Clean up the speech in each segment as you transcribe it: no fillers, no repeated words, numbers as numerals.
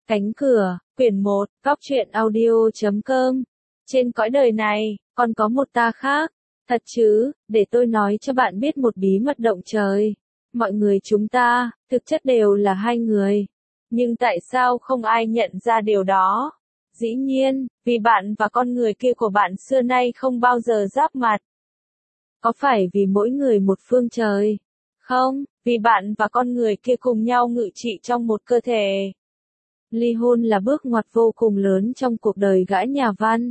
Cánh cửa, quyển 1, Góc truyện audio.com. Trên cõi đời này, còn có một ta khác. Thật chứ, để tôi nói cho bạn biết một bí mật động trời. Mọi người chúng ta, thực chất đều là hai người. Nhưng tại sao không ai nhận ra điều đó? Dĩ nhiên, vì bạn và con người kia của bạn xưa nay không bao giờ giáp mặt. Có phải vì mỗi người một phương trời? Không, vì bạn và con người kia cùng nhau ngự trị trong một cơ thể. Ly hôn là bước ngoặt vô cùng lớn trong cuộc đời gã nhà văn.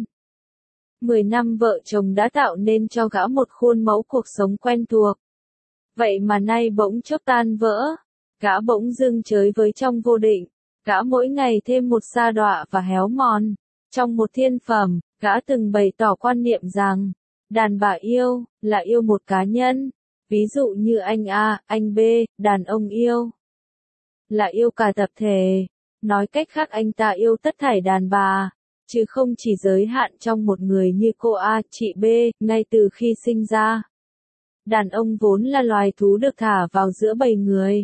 10 năm vợ chồng đã tạo nên cho gã một khuôn mẫu cuộc sống quen thuộc. Vậy mà nay bỗng chốc tan vỡ. Gã bỗng dưng chới với trong vô định. Gã mỗi ngày thêm một sa đọa và héo mòn. Trong một thiên phẩm, gã từng bày tỏ quan niệm rằng, đàn bà yêu, là yêu một cá nhân. Ví dụ như anh A, anh B, đàn ông yêu, là yêu cả tập thể. Nói cách khác anh ta yêu tất thảy đàn bà, chứ không chỉ giới hạn trong một người như cô A, chị B, ngay từ khi sinh ra. Đàn ông vốn là loài thú được thả vào giữa bầy người.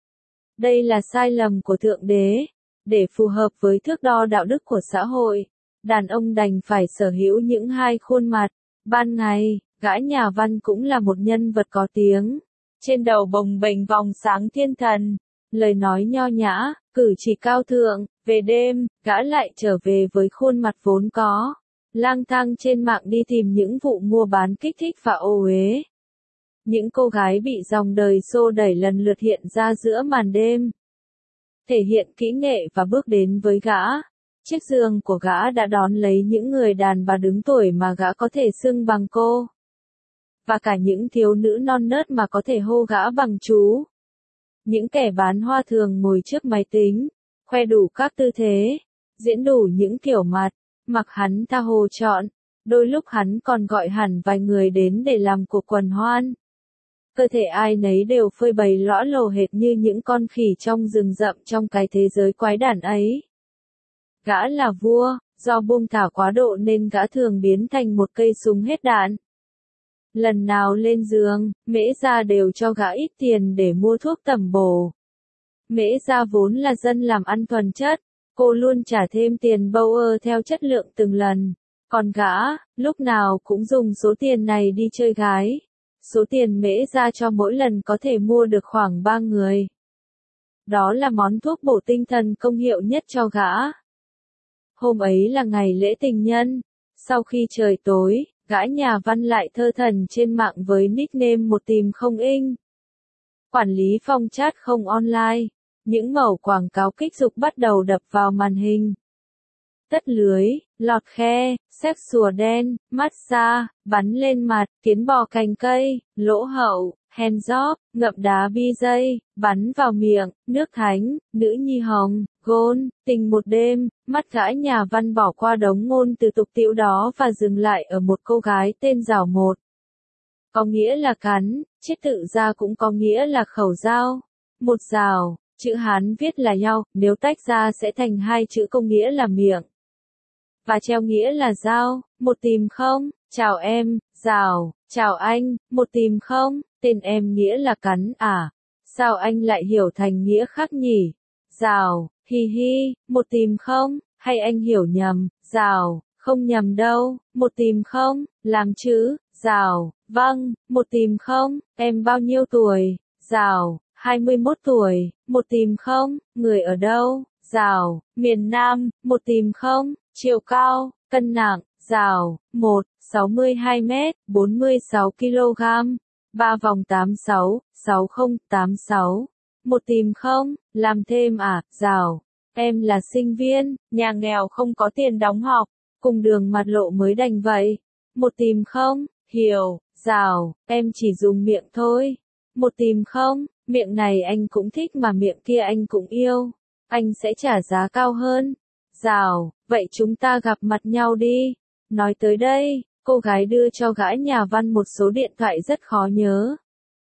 Đây là sai lầm của Thượng Đế. Để phù hợp với thước đo đạo đức của xã hội, đàn ông đành phải sở hữu những hai khuôn mặt. Ban ngày, gã nhà văn cũng là một nhân vật có tiếng. Trên đầu bồng bềnh vòng sáng thiên thần, lời nói nho nhã, cử chỉ cao thượng. Về đêm, gã lại trở về với khuôn mặt vốn có. Lang thang trên mạng đi tìm những vụ mua bán kích thích và ô uế. Những cô gái bị dòng đời xô đẩy lần lượt hiện ra giữa màn đêm. Thể hiện kỹ nghệ và bước đến với gã. Chiếc giường của gã đã đón lấy những người đàn bà đứng tuổi mà gã có thể xưng bằng cô. Và cả những thiếu nữ non nớt mà có thể hô gã bằng chú. Những kẻ bán hoa thường ngồi trước máy tính, khoe đủ các tư thế, diễn đủ những kiểu mặt, mặc hắn tha hồ chọn. Đôi lúc hắn còn gọi hẳn vài người đến để làm cuộc quần hoan. Cơ thể ai nấy đều phơi bày lõa lồ hệt như những con khỉ trong rừng rậm trong cái thế giới quái đản ấy. Gã là vua, do buông thả quá độ nên gã thường biến thành một cây súng hết đạn. Lần nào lên giường, Mễ Gia đều cho gã ít tiền để mua thuốc tẩm bổ. Mễ Gia vốn là dân làm ăn thuần chất, cô luôn trả thêm tiền Bauer theo chất lượng từng lần. Còn gã, lúc nào cũng dùng số tiền này đi chơi gái. Số tiền Mễ Gia cho mỗi lần có thể mua được khoảng 3 người. Đó là món thuốc bổ tinh thần công hiệu nhất cho gã. Hôm ấy là ngày lễ tình nhân. Sau khi trời tối, gã nhà văn lại thơ thẩn trên mạng với nickname một tìm không inh. Quản lý phòng chat không online. Những mẩu quảng cáo kích dục bắt đầu đập vào màn hình. Tất lưới, lọt khe, sex sùa đen, massage, bắn lên mặt, kiến bò cành cây, lỗ hậu, handjob, ngậm đá BJ, bắn vào miệng, nước thánh, nữ nhi hồng, gôn, tình một đêm. Mắt gã nhà văn bỏ qua đống ngôn từ tục tĩu đó và dừng lại ở một cô gái tên Giảo Một. Có nghĩa là cắn, chết tự ra cũng có nghĩa là khẩu dao. Một rào, chữ Hán viết là nhau, nếu tách ra sẽ thành hai chữ có nghĩa là miệng. Và treo nghĩa là dao. Một tìm không, chào em, Giảo, chào anh, một tìm không, tên em nghĩa là cắn à? Sao anh lại hiểu thành nghĩa khác nhỉ? Giảo, hi hi, một tìm không, hay anh hiểu nhầm? Giảo, không nhầm đâu, một tìm không, làm chữ. Giảo, vâng, một tìm không, em bao nhiêu tuổi? Giảo, 21 tuổi, một tìm không, người ở đâu? Giảo, miền Nam, một tìm không, chiều cao, cân nặng. Giảo, 1, 62 mét, 46 kg, 3 vòng 86, 60, 86. Một tìm không, làm thêm à? Giảo, em là sinh viên, nhà nghèo không có tiền đóng học, cùng đường mặt lộ mới đành vậy. Một tìm không, hiểu. Giảo, em chỉ dùng miệng thôi. Một tìm không, miệng này anh cũng thích mà miệng kia anh cũng yêu. Anh sẽ trả giá cao hơn. Giảo, vậy chúng ta gặp mặt nhau đi. Nói tới đây, cô gái đưa cho gã nhà văn một số điện thoại rất khó nhớ.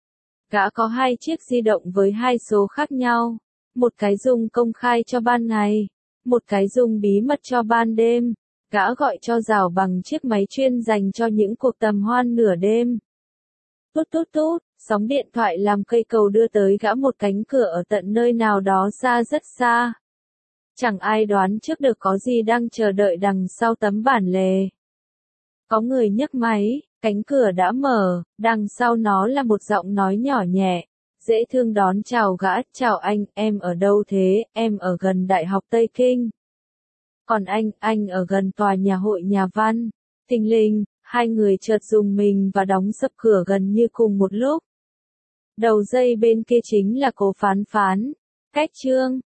Gã có 2 chiếc di động với 2 số khác nhau. Một cái dùng công khai cho ban ngày, một cái dùng bí mật cho ban đêm. Gã gọi cho Giảo bằng chiếc máy chuyên dành cho những cuộc tầm hoan nửa đêm. Tút tút tút, sóng điện thoại làm cây cầu đưa tới gã một cánh cửa ở tận nơi nào đó xa rất xa. Chẳng ai đoán trước được có gì đang chờ đợi đằng sau tấm bản lề. Có người nhấc máy, cánh cửa đã mở, đằng sau nó là một giọng nói nhỏ nhẹ, dễ thương đón chào gã, chào anh, em ở đâu thế, em ở gần Đại học Tây Kinh. Còn anh ở gần tòa nhà hội nhà văn. Thình lình, hai người chợt rùng mình và đóng sập cửa gần như cùng một lúc. Đầu dây bên kia chính là Cố Phán Phán. Cách chương